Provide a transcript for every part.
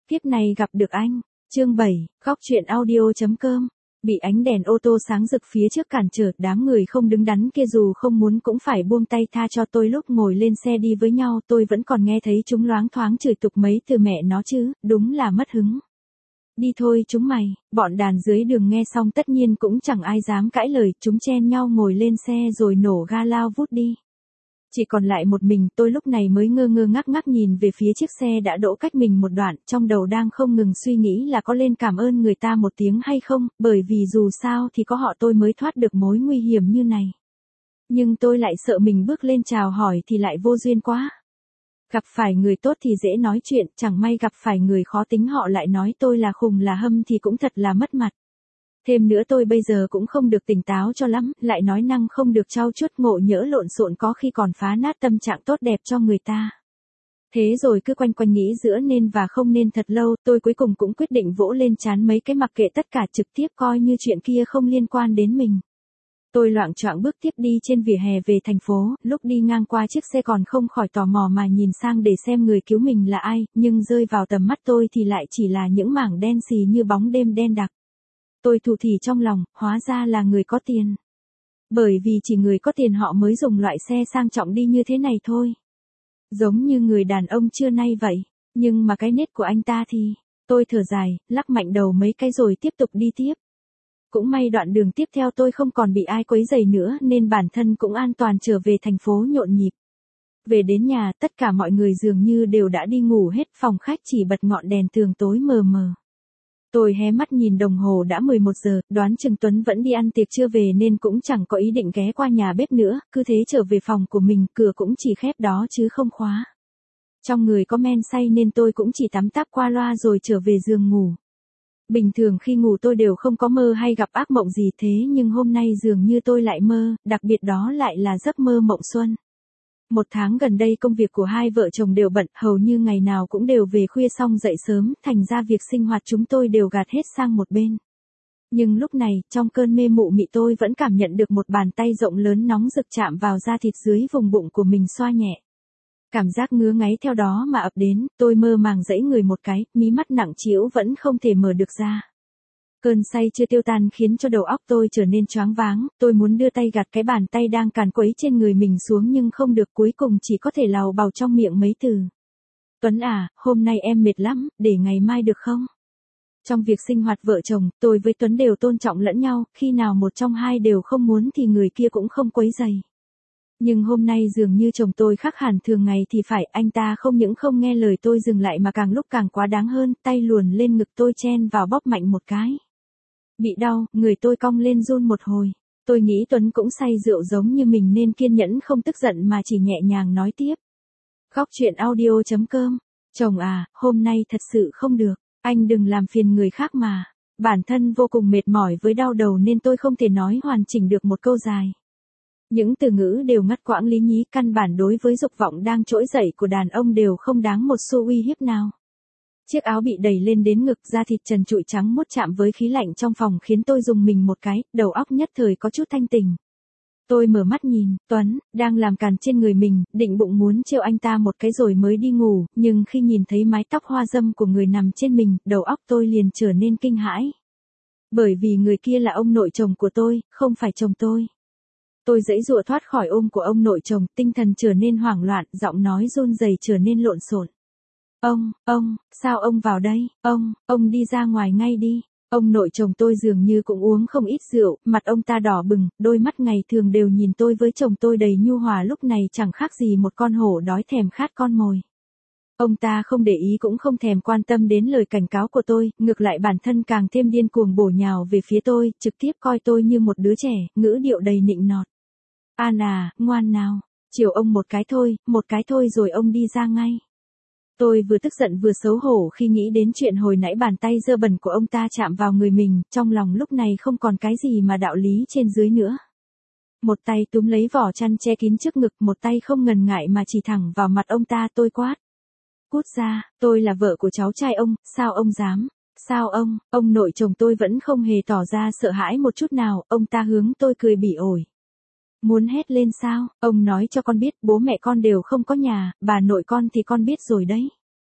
Tiếp này gặp được anh. Chương 7, góc chuyện audio.com. Bị ánh đèn ô tô sáng rực phía trước cản trở, đám người không đứng đắn kia dù không muốn cũng phải buông tay tha cho tôi. Lúc ngồi lên xe đi với nhau tôi vẫn còn nghe thấy chúng loáng thoáng chửi tục mấy từ mẹ nó chứ, đúng là mất hứng. Đi thôi chúng mày, bọn đàn dưới đường nghe xong tất nhiên cũng chẳng ai dám cãi lời, chúng chen nhau ngồi lên xe rồi nổ ga lao vút đi. Chỉ còn lại một mình tôi lúc này mới ngơ ngơ ngác ngác nhìn về phía chiếc xe đã đỗ cách mình một đoạn, trong đầu đang không ngừng suy nghĩ là có lên cảm ơn người ta một tiếng hay không, bởi vì dù sao thì có họ tôi mới thoát được mối nguy hiểm như này. Nhưng tôi lại sợ mình bước lên chào hỏi thì lại vô duyên quá. Gặp phải người tốt thì dễ nói chuyện, chẳng may gặp phải người khó tính họ lại nói tôi là khùng là hâm thì cũng thật là mất mặt. Thêm nữa tôi bây giờ cũng không được tỉnh táo cho lắm, lại nói năng không được trau chuốt, ngộ nhỡ lộn xộn có khi còn phá nát tâm trạng tốt đẹp cho người ta. Thế rồi cứ quanh quanh nghĩ giữa nên và không nên thật lâu, tôi cuối cùng cũng quyết định vỗ lên trán mấy cái mặc kệ tất cả, trực tiếp coi như chuyện kia không liên quan đến mình. Tôi loạng choạng bước tiếp đi trên vỉa hè về thành phố, lúc đi ngang qua chiếc xe còn không khỏi tò mò mà nhìn sang để xem người cứu mình là ai, nhưng rơi vào tầm mắt tôi thì lại chỉ là những mảng đen xì như bóng đêm đen đặc. Tôi thù thì trong lòng, hóa ra là người có tiền. Bởi vì chỉ người có tiền họ mới dùng loại xe sang trọng đi như thế này thôi. Giống như người đàn ông trưa nay vậy, nhưng mà cái nết của anh ta thì, tôi thở dài, lắc mạnh đầu mấy cái rồi tiếp tục đi tiếp. Cũng may đoạn đường tiếp theo tôi không còn bị ai quấy rầy nữa nên bản thân cũng an toàn trở về thành phố nhộn nhịp. Về đến nhà tất cả mọi người dường như đều đã đi ngủ hết, phòng khách chỉ bật ngọn đèn tường tối mờ mờ. Tôi hé mắt nhìn đồng hồ đã 11 giờ, đoán chừng Tuấn vẫn đi ăn tiệc trưa về nên cũng chẳng có ý định ghé qua nhà bếp nữa, cứ thế trở về phòng của mình, cửa cũng chỉ khép đó chứ không khóa. Trong người có men say nên tôi cũng chỉ tắm táp qua loa rồi trở về giường ngủ. Bình thường khi ngủ tôi đều không có mơ hay gặp ác mộng gì thế nhưng hôm nay dường như tôi lại mơ, đặc biệt đó lại là giấc mơ mộng xuân. Một tháng gần đây công việc của hai vợ chồng đều bận, hầu như ngày nào cũng đều về khuya xong dậy sớm, thành ra việc sinh hoạt chúng tôi đều gạt hết sang một bên. Nhưng lúc này, trong cơn mê mụ mị tôi vẫn cảm nhận được một bàn tay rộng lớn nóng rực chạm vào da thịt dưới vùng bụng của mình xoa nhẹ. Cảm giác ngứa ngáy theo đó mà ập đến, tôi mơ màng giãy người một cái, mí mắt nặng trĩu vẫn không thể mở được ra. Cơn say chưa tiêu tan khiến cho đầu óc tôi trở nên choáng váng, tôi muốn đưa tay gạt cái bàn tay đang càn quấy trên người mình xuống nhưng không được, cuối cùng chỉ có thể lào bào trong miệng mấy từ. Tuấn à, hôm nay em mệt lắm, để ngày mai được không? Trong việc sinh hoạt vợ chồng, tôi với Tuấn đều tôn trọng lẫn nhau, khi nào một trong hai đều không muốn thì người kia cũng không quấy rầy. Nhưng hôm nay dường như chồng tôi khác hẳn thường ngày thì phải, anh ta không những không nghe lời tôi dừng lại mà càng lúc càng quá đáng hơn, tay luồn lên ngực tôi chen vào bóp mạnh một cái. Bị đau, người tôi cong lên run một hồi. Tôi nghĩ Tuấn cũng say rượu giống như mình nên kiên nhẫn không tức giận mà chỉ nhẹ nhàng nói tiếp. Góc chuyện audio.com. Chồng à, hôm nay thật sự không được, anh đừng làm phiền người khác mà. Bản thân vô cùng mệt mỏi với đau đầu nên tôi không thể nói hoàn chỉnh được một câu dài. Những từ ngữ đều ngắt quãng lý nhí, căn bản đối với dục vọng đang trỗi dậy của đàn ông đều không đáng một xu uy hiếp nào. Chiếc áo bị đẩy lên đến ngực, da thịt trần trụi trắng muốt chạm với khí lạnh trong phòng khiến tôi rùng mình một cái, đầu óc nhất thời có chút thanh tỉnh. Tôi mở mắt nhìn, Tuấn, đang làm càn trên người mình, định bụng muốn trêu anh ta một cái rồi mới đi ngủ, nhưng khi nhìn thấy mái tóc hoa dâm của người nằm trên mình, đầu óc tôi liền trở nên kinh hãi. Bởi vì người kia là ông nội chồng của tôi, không phải chồng tôi. Tôi giãy giụa thoát khỏi ôm của ông nội chồng, tinh thần trở nên hoảng loạn, giọng nói run rẩy trở nên lộn xộn. Ông, sao ông vào đây? Ông đi ra ngoài ngay đi. Ông nội chồng tôi dường như cũng uống không ít rượu, mặt ông ta đỏ bừng, đôi mắt ngày thường đều nhìn tôi với chồng tôi đầy nhu hòa lúc này chẳng khác gì một con hổ đói thèm khát con mồi. Ông ta không để ý cũng không thèm quan tâm đến lời cảnh cáo của tôi, ngược lại bản thân càng thêm điên cuồng bổ nhào về phía tôi, trực tiếp coi tôi như một đứa trẻ, ngữ điệu đầy nịnh nọt. An à, ngoan nào, chiều ông một cái thôi rồi ông đi ra ngay. Tôi vừa tức giận vừa xấu hổ khi nghĩ đến chuyện hồi nãy bàn tay dơ bẩn của ông ta chạm vào người mình, trong lòng lúc này không còn cái gì mà đạo lý trên dưới nữa. Một tay túm lấy vỏ chăn che kín trước ngực, một tay không ngần ngại mà chỉ thẳng vào mặt ông ta, tôi quát. Cút ra, tôi là vợ của cháu trai ông, sao ông dám? Sao ông nội chồng tôi vẫn không hề tỏ ra sợ hãi một chút nào, ông ta hướng tôi cười bỉ ổi. Muốn hét lên sao, ông nói cho con biết bố mẹ con đều không có nhà, bà nội con thì con biết rồi đấy.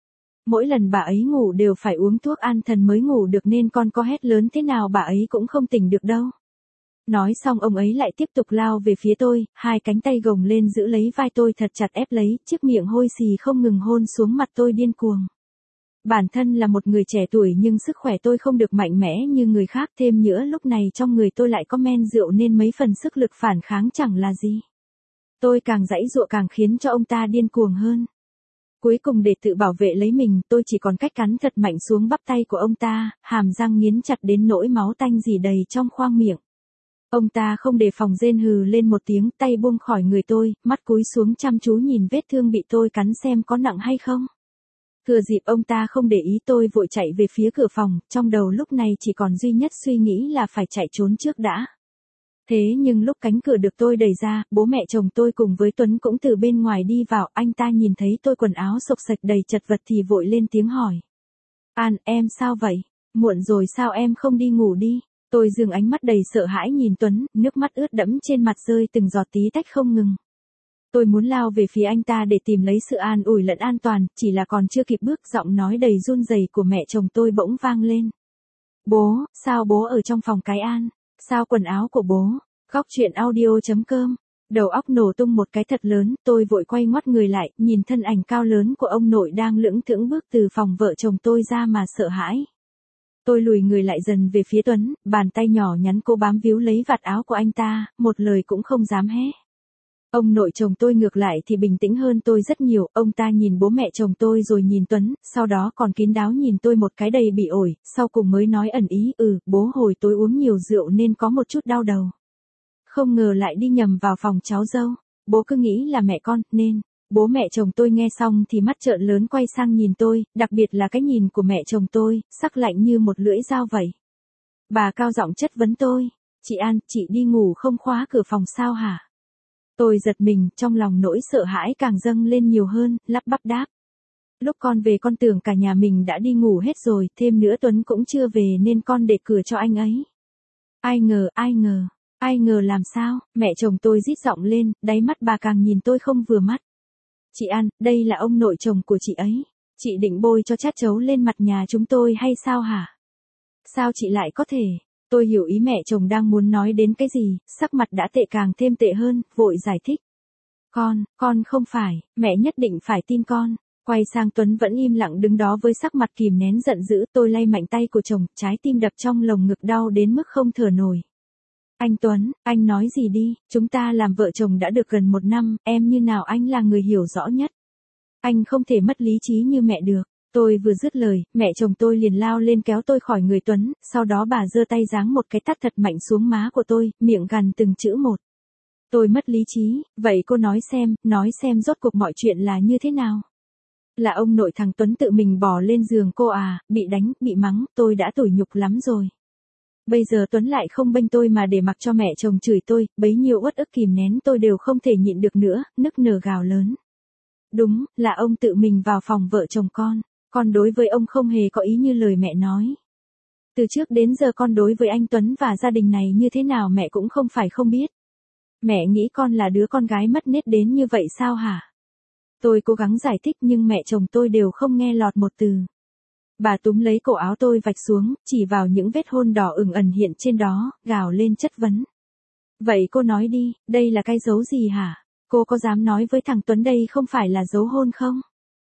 Mỗi lần bà ấy ngủ đều phải uống thuốc an thần mới ngủ được nên con có hét lớn thế nào bà ấy cũng không tỉnh được đâu. Nói xong ông ấy lại tiếp tục lao về phía tôi, hai cánh tay gồng lên giữ lấy vai tôi thật chặt ép lấy, chiếc miệng hôi xì không ngừng hôn xuống mặt tôi điên cuồng. Bản thân là một người trẻ tuổi nhưng sức khỏe tôi không được mạnh mẽ như người khác, thêm nữa lúc này trong người tôi lại có men rượu nên mấy phần sức lực phản kháng chẳng là gì. Tôi càng giãy giụa càng khiến cho ông ta điên cuồng hơn. Cuối cùng để tự bảo vệ lấy mình, tôi chỉ còn cách cắn thật mạnh xuống bắp tay của ông ta, hàm răng nghiến chặt đến nỗi máu tanh rỉ đầy trong khoang miệng. Ông ta không đề phòng rên hừ lên một tiếng, tay buông khỏi người tôi, mắt cúi xuống chăm chú nhìn vết thương bị tôi cắn xem có nặng hay không. Thừa dịp ông ta không để ý tôi vội chạy về phía cửa phòng, trong đầu lúc này chỉ còn duy nhất suy nghĩ là phải chạy trốn trước đã. Thế nhưng lúc cánh cửa được tôi đẩy ra, bố mẹ chồng tôi cùng với Tuấn cũng từ bên ngoài đi vào, anh ta nhìn thấy tôi quần áo xộc xệch đầy chật vật thì vội lên tiếng hỏi. An, em sao vậy? Muộn rồi sao em không đi ngủ đi? Tôi dừng ánh mắt đầy sợ hãi nhìn Tuấn, nước mắt ướt đẫm trên mặt rơi từng giọt tí tách không ngừng. Tôi muốn lao về phía anh ta để tìm lấy sự an ủi lẫn an toàn, chỉ là còn chưa kịp bước giọng nói đầy run rẩy của mẹ chồng tôi bỗng vang lên. Bố, sao bố ở trong phòng cái An? Sao quần áo của bố? Góc truyện audio.com. Đầu óc nổ tung một cái thật lớn, tôi vội quay ngoắt người lại, nhìn thân ảnh cao lớn của ông nội đang lững thững bước từ phòng vợ chồng tôi ra mà sợ hãi. Tôi lùi người lại dần về phía Tuấn, bàn tay nhỏ nhắn cố bám víu lấy vạt áo của anh ta, một lời cũng không dám hé. Ông nội chồng tôi ngược lại thì bình tĩnh hơn tôi rất nhiều, ông ta nhìn bố mẹ chồng tôi rồi nhìn Tuấn, sau đó còn kín đáo nhìn tôi một cái đầy bị ổi, sau cùng mới nói ẩn ý, bố hồi tối uống nhiều rượu nên có một chút đau đầu. Không ngờ lại đi nhầm vào phòng cháu dâu, bố cứ nghĩ là mẹ con, nên, bố mẹ chồng tôi nghe xong thì mắt trợn lớn quay sang nhìn tôi, đặc biệt là cái nhìn của mẹ chồng tôi, sắc lạnh như một lưỡi dao vậy. Bà cao giọng chất vấn tôi, chị An, chị đi ngủ không khóa cửa phòng sao hả? Tôi giật mình, trong lòng nỗi sợ hãi càng dâng lên nhiều hơn, lắp bắp đáp. Lúc con về con tưởng cả nhà mình đã đi ngủ hết rồi, thêm nữa Tuấn cũng chưa về nên con để cửa cho anh ấy. Ai ngờ làm sao, mẹ chồng tôi rít giọng lên, đáy mắt bà càng nhìn tôi không vừa mắt. Chị An, đây là ông nội chồng của chị ấy. Chị định bôi cho chát chấu lên mặt nhà chúng tôi hay sao hả? Sao chị lại có thể? Tôi hiểu ý mẹ chồng đang muốn nói đến cái gì, sắc mặt đã tệ càng thêm tệ hơn, vội giải thích. Con không phải, mẹ nhất định phải tin con. Quay sang Tuấn vẫn im lặng đứng đó với sắc mặt kìm nén giận dữ, tôi lay mạnh tay của chồng, trái tim đập trong lồng ngực đau đến mức không thở nổi. Anh Tuấn, anh nói gì đi, chúng ta làm vợ chồng đã được gần 1 năm, em như nào anh là người hiểu rõ nhất. Anh không thể mất lý trí như mẹ được. Tôi vừa dứt lời, mẹ chồng tôi liền lao lên kéo tôi khỏi người Tuấn, sau đó bà giơ tay giáng một cái tát thật mạnh xuống má của tôi, miệng gằn từng chữ một. Tôi mất lý trí, vậy cô nói xem rốt cuộc mọi chuyện là như thế nào? Là ông nội thằng Tuấn tự mình bỏ lên giường cô à, bị đánh, bị mắng, tôi đã tủi nhục lắm rồi. Bây giờ Tuấn lại không bênh tôi mà để mặc cho mẹ chồng chửi tôi, bấy nhiêu uất ức kìm nén tôi đều không thể nhịn được nữa, nức nở gào lớn. Đúng, là ông tự mình vào phòng vợ chồng con đối với ông không hề có ý như lời mẹ nói. Từ trước đến giờ con đối với anh Tuấn và gia đình này như thế nào mẹ cũng không phải không biết. Mẹ nghĩ con là đứa con gái mất nết đến như vậy sao hả? Tôi cố gắng giải thích nhưng mẹ chồng tôi đều không nghe lọt một từ. Bà túm lấy cổ áo tôi vạch xuống, chỉ vào những vết hôn đỏ ửng ẩn hiện trên đó, gào lên chất vấn. Vậy cô nói đi, đây là cái dấu gì hả? Cô có dám nói với thằng Tuấn đây không phải là dấu hôn không?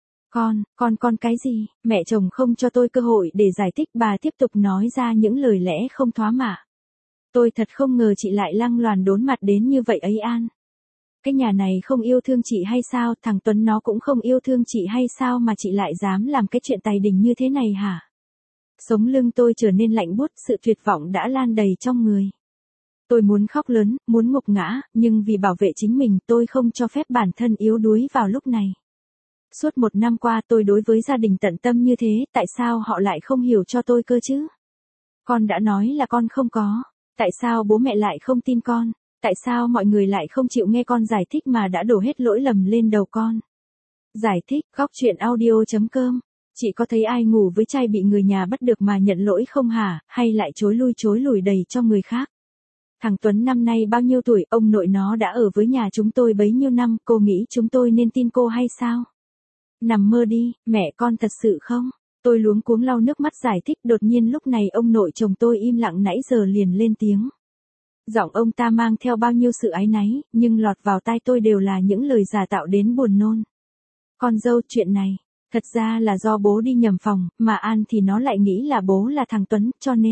Con cái gì? Mẹ chồng không cho tôi cơ hội để giải thích, bà tiếp tục nói ra những lời lẽ không thóa mạ. Tôi thật không ngờ chị lại lăng loàn đốn mặt đến như vậy ấy An. Cái nhà này không yêu thương chị hay sao, thằng Tuấn nó cũng không yêu thương chị hay sao mà chị lại dám làm cái chuyện tài đình như thế này hả? Sống lưng tôi trở nên lạnh buốt, sự tuyệt vọng đã lan đầy trong người. Tôi muốn khóc lớn, muốn ngục ngã, nhưng vì bảo vệ chính mình tôi không cho phép bản thân yếu đuối vào lúc này. Suốt 1 năm qua tôi đối với gia đình tận tâm như thế, tại sao họ lại không hiểu cho tôi cơ chứ? Con đã nói là con không có, tại sao bố mẹ lại không tin con? Tại sao mọi người lại không chịu nghe con giải thích mà đã đổ hết lỗi lầm lên đầu con? Giải thích, góc truyện audio.com. Chị có thấy ai ngủ với trai bị người nhà bắt được mà nhận lỗi không hả, hay lại chối lùi đầy cho người khác? Thằng Tuấn năm nay bao nhiêu tuổi, ông nội nó đã ở với nhà chúng tôi bấy nhiêu năm, cô nghĩ chúng tôi nên tin cô hay sao? Nằm mơ đi, mẹ con thật sự không? Tôi luống cuống lau nước mắt giải thích, đột nhiên lúc này ông nội chồng tôi im lặng nãy giờ liền lên tiếng. Giọng ông ta mang theo bao nhiêu sự áy náy, nhưng lọt vào tai tôi đều là những lời giả tạo đến buồn nôn. Con dâu, chuyện này, thật ra là do bố đi nhầm phòng, mà An thì nó lại nghĩ là bố là thằng Tuấn,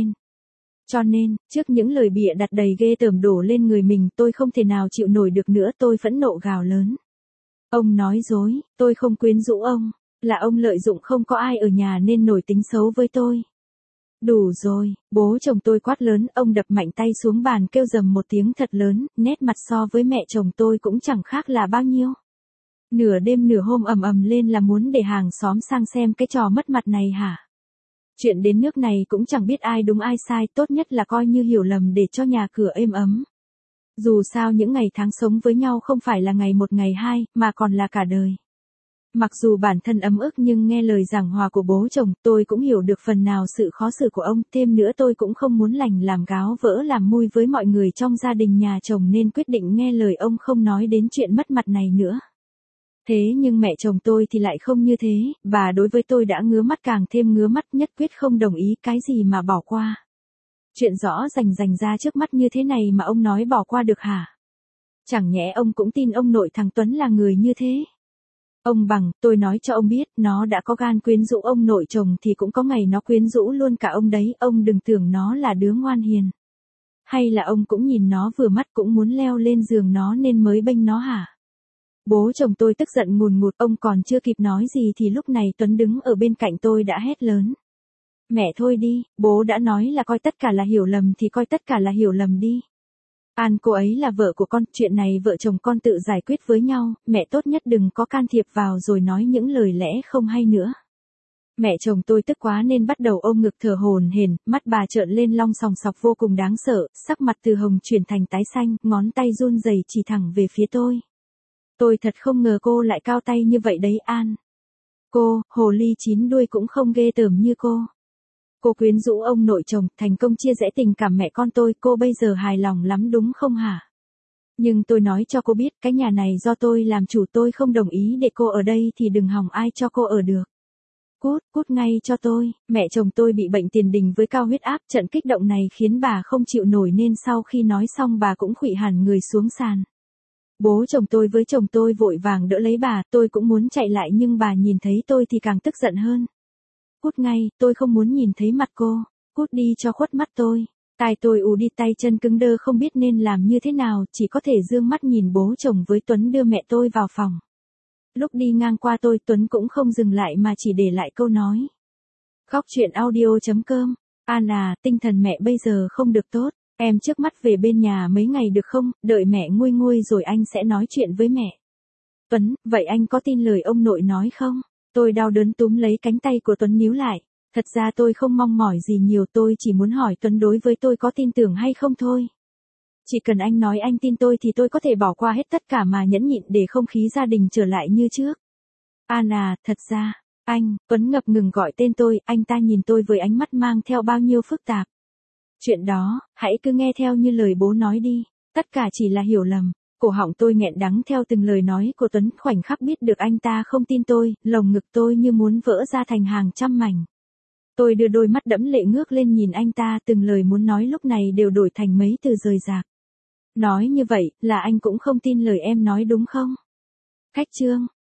cho nên, trước những lời bịa đặt đầy ghê tởm đổ lên người mình, tôi không thể nào chịu nổi được nữa, tôi phẫn nộ gào lớn. Ông nói dối, tôi không quyến rũ ông, là ông lợi dụng không có ai ở nhà nên nổi tính xấu với tôi. Đủ rồi, bố chồng tôi quát lớn, ông đập mạnh tay xuống bàn kêu rầm một tiếng thật lớn, nét mặt so với mẹ chồng tôi cũng chẳng khác là bao nhiêu. Nửa đêm nửa hôm ầm ầm lên là muốn để hàng xóm sang xem cái trò mất mặt này hả? Chuyện đến nước này cũng chẳng biết ai đúng ai sai, tốt nhất là coi như hiểu lầm để cho nhà cửa êm ấm. Dù sao những ngày tháng sống với nhau không phải là ngày một ngày hai, mà còn là cả đời. Mặc dù bản thân ấm ức nhưng nghe lời giảng hòa của bố chồng, tôi cũng hiểu được phần nào sự khó xử của ông, thêm nữa tôi cũng không muốn lành làm gáo vỡ làm mui với mọi người trong gia đình nhà chồng nên quyết định nghe lời ông không nói đến chuyện mất mặt này nữa. Thế nhưng mẹ chồng tôi thì lại không như thế, bà đối với tôi đã ngứa mắt càng thêm ngứa mắt, nhất quyết không đồng ý cái gì mà bỏ qua. Chuyện rõ rành ra trước mắt như thế này mà ông nói bỏ qua được hả? Chẳng nhẽ ông cũng tin ông nội thằng Tuấn là người như thế? Ông bằng, tôi nói cho ông biết, nó đã có gan quyến rũ ông nội chồng thì cũng có ngày nó quyến rũ luôn cả ông đấy, ông đừng tưởng nó là đứa ngoan hiền. Hay là ông cũng nhìn nó vừa mắt cũng muốn leo lên giường nó nên mới bênh nó hả? Bố chồng tôi tức giận ngùn ngụt, ông còn chưa kịp nói gì thì lúc này Tuấn đứng ở bên cạnh tôi đã hét lớn. Mẹ thôi đi, bố đã nói là coi tất cả là hiểu lầm thì coi tất cả là hiểu lầm đi. An cô ấy là vợ của con, chuyện này vợ chồng con tự giải quyết với nhau, mẹ tốt nhất đừng có can thiệp vào rồi nói những lời lẽ không hay nữa. Mẹ chồng tôi tức quá nên bắt đầu ôm ngực thở hổn hển, mắt bà trợn lên long sòng sọc vô cùng đáng sợ, sắc mặt từ hồng chuyển thành tái xanh, ngón tay run rẩy chỉ thẳng về phía tôi. Tôi thật không ngờ cô lại cao tay như vậy đấy An. Cô, hồ ly chín đuôi cũng không ghê tởm như cô. Cô quyến rũ ông nội chồng, thành công chia rẽ tình cảm mẹ con tôi, cô bây giờ hài lòng lắm đúng không hả? Nhưng tôi nói cho cô biết, cái nhà này do tôi làm chủ, tôi không đồng ý để cô ở đây thì đừng hòng ai cho cô ở được. Cút ngay cho tôi, mẹ chồng tôi bị bệnh tiền đình với cao huyết áp, trận kích động này khiến bà không chịu nổi nên sau khi nói xong bà cũng khuỵu hẳn người xuống sàn. Bố chồng tôi với chồng tôi vội vàng đỡ lấy bà, tôi cũng muốn chạy lại nhưng bà nhìn thấy tôi thì càng tức giận hơn. Cút ngay, tôi không muốn nhìn thấy mặt cô, cút đi cho khuất mắt tôi. Tai tôi ù đi, tay chân cứng đơ không biết nên làm như thế nào, chỉ có thể dương mắt nhìn bố chồng với Tuấn đưa mẹ tôi vào phòng. Lúc đi ngang qua tôi, Tuấn cũng không dừng lại mà chỉ để lại câu nói. Khóc chuyện audio.com. An à, tinh thần mẹ bây giờ không được tốt, em trước mắt về bên nhà mấy ngày được không, đợi mẹ nguôi nguôi rồi anh sẽ nói chuyện với mẹ. Tuấn, vậy anh có tin lời ông nội nói không? Tôi đau đớn túm lấy cánh tay của Tuấn níu lại. Thật ra tôi không mong mỏi gì nhiều, tôi chỉ muốn hỏi Tuấn đối với tôi có tin tưởng hay không thôi. Chỉ cần anh nói anh tin tôi thì tôi có thể bỏ qua hết tất cả mà nhẫn nhịn để không khí gia đình trở lại như trước. An à, thật ra, anh, Tuấn ngập ngừng gọi tên tôi, anh ta nhìn tôi với ánh mắt mang theo bao nhiêu phức tạp. Chuyện đó, hãy cứ nghe theo như lời bố nói đi, tất cả chỉ là hiểu lầm. Cổ họng tôi nghẹn đắng theo từng lời nói của Tuấn, khoảnh khắc biết được anh ta không tin tôi, lồng ngực tôi như muốn vỡ ra thành hàng trăm mảnh. Tôi đưa đôi mắt đẫm lệ ngước lên nhìn anh ta, từng lời muốn nói lúc này đều đổi thành mấy từ rời rạc. Nói như vậy, là anh cũng không tin lời em nói đúng không? Khách chương.